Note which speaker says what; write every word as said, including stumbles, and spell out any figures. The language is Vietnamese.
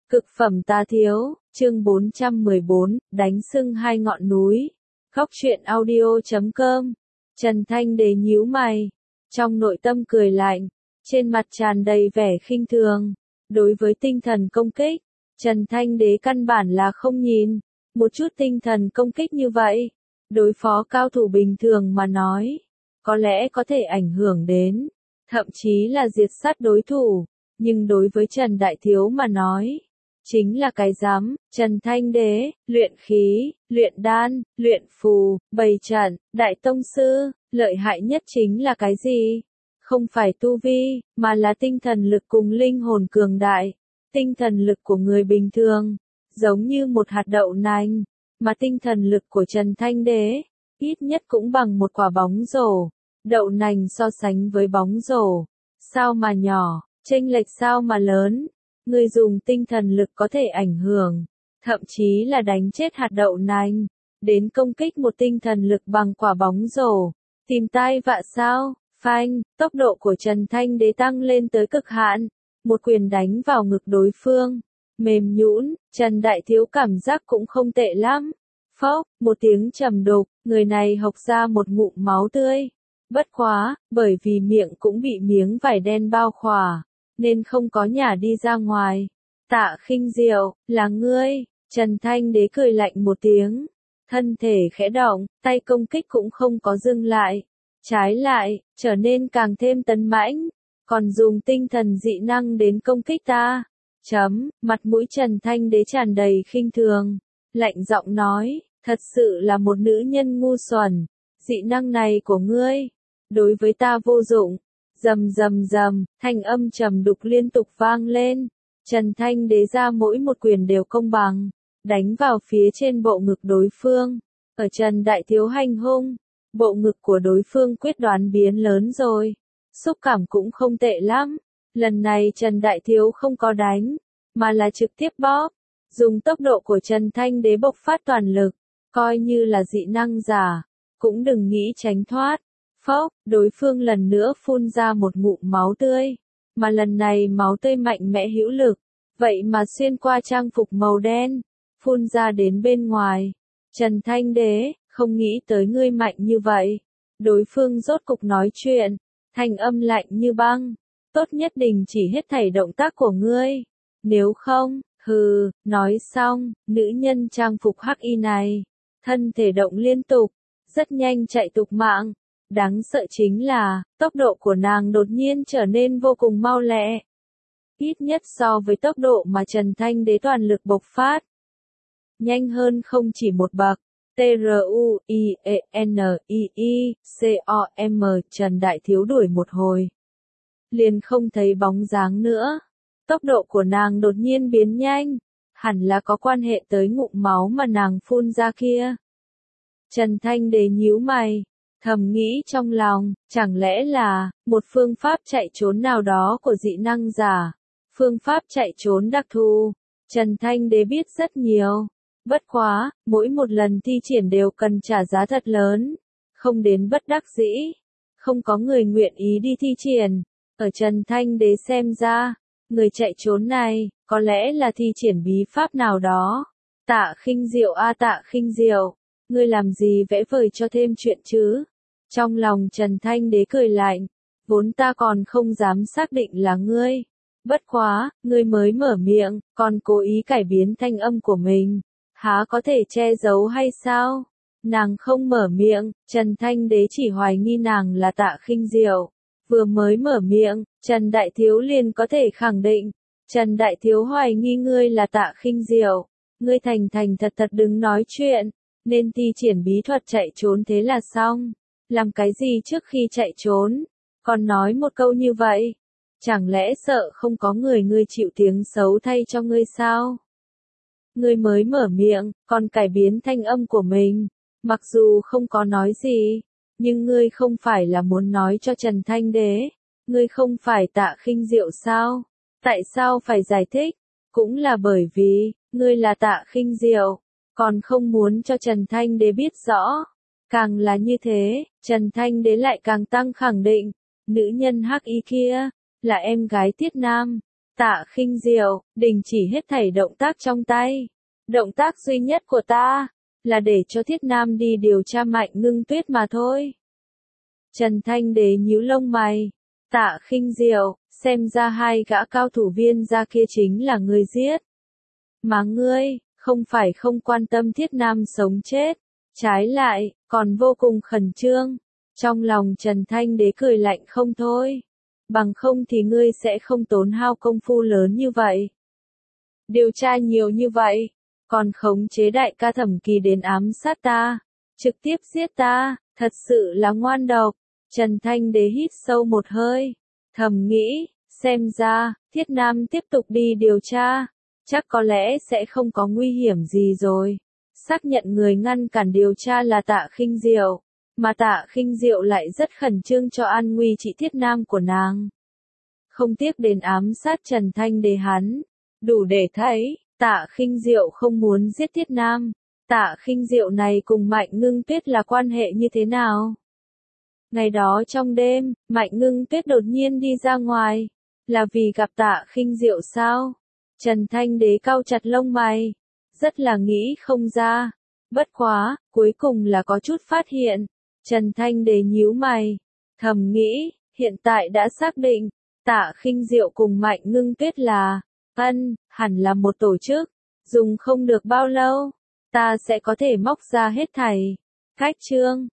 Speaker 1: Cực phẩm tá thiếu, chương bốn trăm mười bốn, đánh sưng hai ngọn núi. Góc truyện audio chấm com. Trần Thanh Đế nhíu mày, trong nội tâm cười lạnh, trên mặt tràn đầy vẻ khinh thường. Đối với tinh thần công kích, Trần Thanh Đế căn bản là không nhìn. Một chút tinh thần công kích như vậy, đối phó cao thủ bình thường mà nói, có lẽ có thể ảnh hưởng đến, thậm chí là diệt sát đối thủ. Nhưng đối với Trần Đại Thiếu mà nói, chính là cái rắm. Trần Thanh Đế, luyện khí, luyện đan, luyện phù, bày trận, đại tông sư, lợi hại nhất chính là cái gì? Không phải tu vi, mà là tinh thần lực cùng linh hồn cường đại. Tinh thần lực của người bình thường, giống như một hạt đậu nành, mà tinh thần lực của Trần Thanh Đế, ít nhất cũng bằng một quả bóng rổ. Đậu nành so sánh với bóng rổ, sao mà nhỏ, chênh lệch sao mà lớn. Người dùng tinh thần lực có thể ảnh hưởng, thậm chí là đánh chết hạt đậu nành, đến công kích một tinh thần lực bằng quả bóng rổ. Tìm tai vạ sao? Phanh, tốc độ của Trần Thanh Đế tăng lên tới cực hạn, một quyền đánh vào ngực đối phương, mềm nhũn. Trần Đại Thiếu cảm giác cũng không tệ lắm. Phốc, một tiếng trầm đục, người này hộc ra một ngụm máu tươi. Bất quá, bởi vì miệng cũng bị miếng vải đen bao khỏa, nên không có nhả đi ra ngoài. Tạ Khinh Diệu, là ngươi? Trần Thanh Đế cười lạnh một tiếng, thân thể khẽ động, tay công kích cũng không có dừng lại, trái lại, trở nên càng thêm tấn mãnh, còn dùng tinh thần dị năng đến công kích ta. Chấm, mặt mũi Trần Thanh Đế tràn đầy khinh thường, lạnh giọng nói, thật sự là một nữ nhân ngu xuẩn, dị năng này của ngươi, đối với ta vô dụng. Rầm rầm rầm, thanh âm trầm đục liên tục vang lên. Trần Thanh Đế ra mỗi một quyền đều công bằng, đánh vào phía trên bộ ngực đối phương. Ở Trần Đại Thiếu hành hung, bộ ngực của đối phương quyết đoán biến lớn rồi. Xúc cảm cũng không tệ lắm. Lần này Trần Đại Thiếu không có đánh, mà là trực tiếp bóp. Dùng tốc độ của Trần Thanh Đế bộc phát toàn lực, coi như là dị năng giả, cũng đừng nghĩ tránh thoát. Phốc, đối phương lần nữa phun ra một ngụm máu tươi, mà lần này máu tươi mạnh mẽ hữu lực, vậy mà xuyên qua trang phục màu đen, phun ra đến bên ngoài. Trần Thanh Đế, không nghĩ tới ngươi mạnh như vậy. Đối phương rốt cục nói chuyện, thanh âm lạnh như băng, tốt nhất đình chỉ hết thảy động tác của ngươi, nếu không, hừ. Nói xong, nữ nhân trang phục hắc y này, thân thể động liên tục, rất nhanh chạy tục mạng. Đáng sợ chính là, tốc độ của nàng đột nhiên trở nên vô cùng mau lẹ. Ít nhất so với tốc độ mà Trần Thanh Đế toàn lực bộc phát. Nhanh hơn không chỉ một bậc. T R U I E N I I C O M. Trần Đại Thiếu đuổi một hồi, liền không thấy bóng dáng nữa. Tốc độ của nàng đột nhiên biến nhanh, hẳn là có quan hệ tới ngụm máu mà nàng phun ra kia. Trần Thanh Đế nhíu mày, thầm nghĩ trong lòng, chẳng lẽ là một phương pháp chạy trốn nào đó của dị năng giả? Phương pháp chạy trốn đặc thù, Trần Thanh Đế biết rất nhiều. Bất quá, mỗi một lần thi triển đều cần trả giá thật lớn, không đến bất đắc dĩ, không có người nguyện ý đi thi triển. Ở Trần Thanh Đế xem ra, người chạy trốn này, có lẽ là thi triển bí pháp nào đó. Tạ Khinh Diệu a Tạ Khinh Diệu, ngươi làm gì vẽ vời cho thêm chuyện chứ? Trong lòng Trần Thanh Đế cười lạnh, vốn ta còn không dám xác định là ngươi. Bất quá, ngươi mới mở miệng, còn cố ý cải biến thanh âm của mình, há có thể che giấu hay sao? Nàng không mở miệng, Trần Thanh Đế chỉ hoài nghi nàng là Tạ Khinh Diệu. Vừa mới mở miệng, Trần Đại Thiếu liền có thể khẳng định, Trần Đại Thiếu hoài nghi ngươi là Tạ Khinh Diệu. Ngươi thành thành thật thật đừng nói chuyện, nên thi triển bí thuật chạy trốn thế là xong. Làm cái gì trước khi chạy trốn, còn nói một câu như vậy? Chẳng lẽ sợ không có người ngươi chịu tiếng xấu thay cho ngươi sao? Ngươi mới mở miệng, còn cải biến thanh âm của mình, mặc dù không có nói gì, nhưng ngươi không phải là muốn nói cho Trần Thanh Đế, ngươi không phải Tạ Khinh Diệu sao? Tại sao phải giải thích? Cũng là bởi vì, ngươi là Tạ Khinh Diệu, còn không muốn cho Trần Thanh Đế biết rõ. Càng là như thế, Trần Thanh Đế lại càng tăng khẳng định, nữ nhân hắc y kia, là em gái Tiết Nam. Tạ Khinh Diệu, đình chỉ hết thảy động tác trong tay. Động tác duy nhất của ta, là để cho Thiết Nam đi điều tra Mạnh Ngưng Tuyết mà thôi. Trần Thanh Đế nhíu lông mày. Tạ Khinh Diệu, xem ra hai gã cao thủ viên gia kia chính là người giết. Mà ngươi, không phải không quan tâm Thiết Nam sống chết, trái lại, còn vô cùng khẩn trương. Trong lòng Trần Thanh Đế cười lạnh không thôi. Bằng không thì ngươi sẽ không tốn hao công phu lớn như vậy. Điều tra nhiều như vậy, còn khống chế đại ca Thẩm Kỳ đến ám sát ta, trực tiếp giết ta, thật sự là ngoan độc. Trần Thanh Đế hít sâu một hơi, thầm nghĩ, xem ra, Thiết Nam tiếp tục đi điều tra, chắc có lẽ sẽ không có nguy hiểm gì rồi. Xác nhận người ngăn cản điều tra là Tạ Khinh Diệu, mà Tạ Khinh Diệu lại rất khẩn trương cho an nguy chị Thiết Nam của nàng. Không tiếc đến ám sát Trần Thanh Đế hắn, đủ để thấy, Tạ Khinh Diệu không muốn giết Thiết Nam. Tạ Khinh Diệu này cùng Mạnh Ngưng Tuyết là quan hệ như thế nào? Ngày đó trong đêm, Mạnh Ngưng Tuyết đột nhiên đi ra ngoài, là vì gặp Tạ Khinh Diệu sao? Trần Thanh Đế cau chặt lông mày, rất là nghĩ không ra. Bất quá, cuối cùng là có chút phát hiện. Trần Thanh Đế nhíu mày, thầm nghĩ, hiện tại đã xác định, Tạ Khinh Diệu cùng Mạnh Ngưng Tuyết là, ân, hẳn là một tổ chức, dùng không được bao lâu, ta sẽ có thể móc ra hết thảy. Cách chương